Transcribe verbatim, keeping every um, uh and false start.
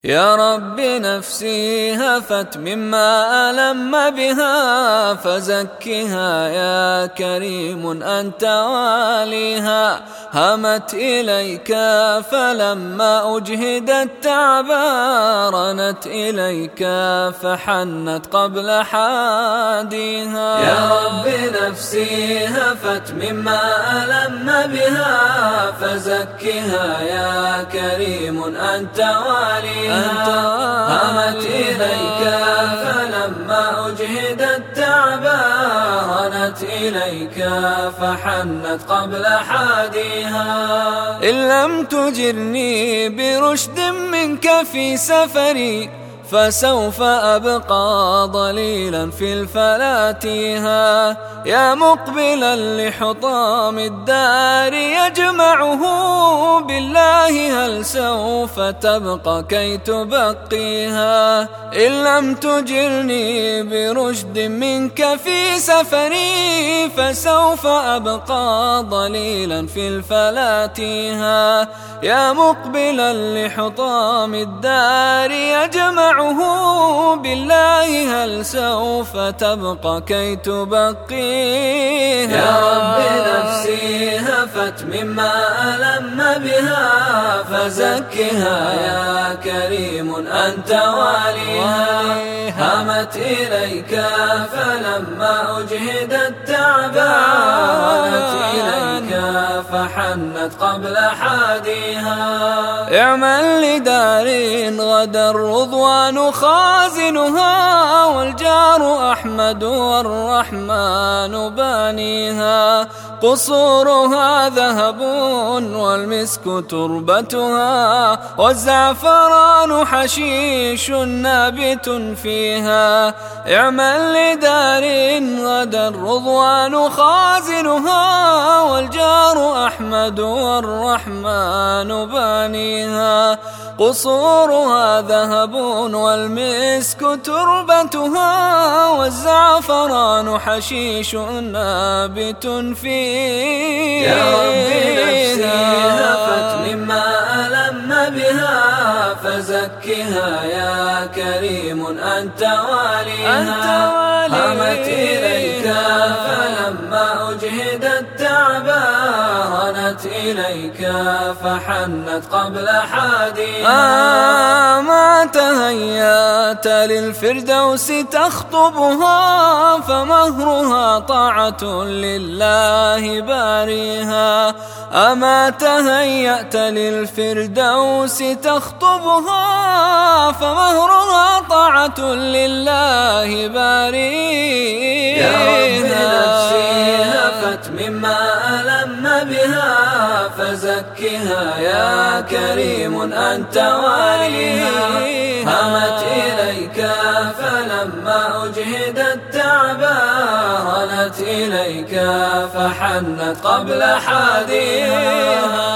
يا رب نفسي هفت مما ألم بها فزكها يا كريم أنت واليها. همت إليك فلما أجهدت تعبارنت إليك فحنت قبل حاديها. يا رب نفسي هفت مما ألم بها فزكها يا كريم أنت واليها. همت إليك فلما أجهدت تعبارنت إليك فحنت قبل حاديها. إن لم تجرني برشد منك في سفري فسوف أبقى ضليلا في الفلاتيها. يا مقبلا لحطام الدار يجمعه بالله هل سوف تبقى كي تبقيها. إن لم تجرني برشد منك في سفري فسوف أبقى ضليلا في الفلاتيها. يا مقبلا لحطام الدار يجمع بالله هل سوف تبقى كي تبقيها. يا رب نفسي هفت مما ألم بها فزكها يا كريم أنت واليها. همت إليك فلما أجهدت تعبانت إليك فحنت قبل حاديها. اعمل لدار غدا الرضوان خازنها والجار أحمد والرحمن بانيها. قصورها ذهب والمسك تربتها والزعفران حشيش نابت فيها. اعمل لدار غدا الرضوان خازنها والجار أحمد والرحمن بانيها. قصورها ذهب والمسك تربتها والزعفران حشيش نابت فيها. يا رب نفسي هفت مما ألم بها فزكها يا كريم أنت واليها. همت إليك فلما أجهدت تعبارنت إليك فحنت قبل حاديها. آه ما تهيأت للفردوس تخطبها فمهرها طاعة لله باريها. أما تهيأت للفردوس تخطبها فمهرها طاعة لله باريها. يا رب نفسي هفت مما ألم بها فزكها يا كريم أنت واليها. همت إليك فلما أجهدت تعبانت إليك فحنت قبل حاديها.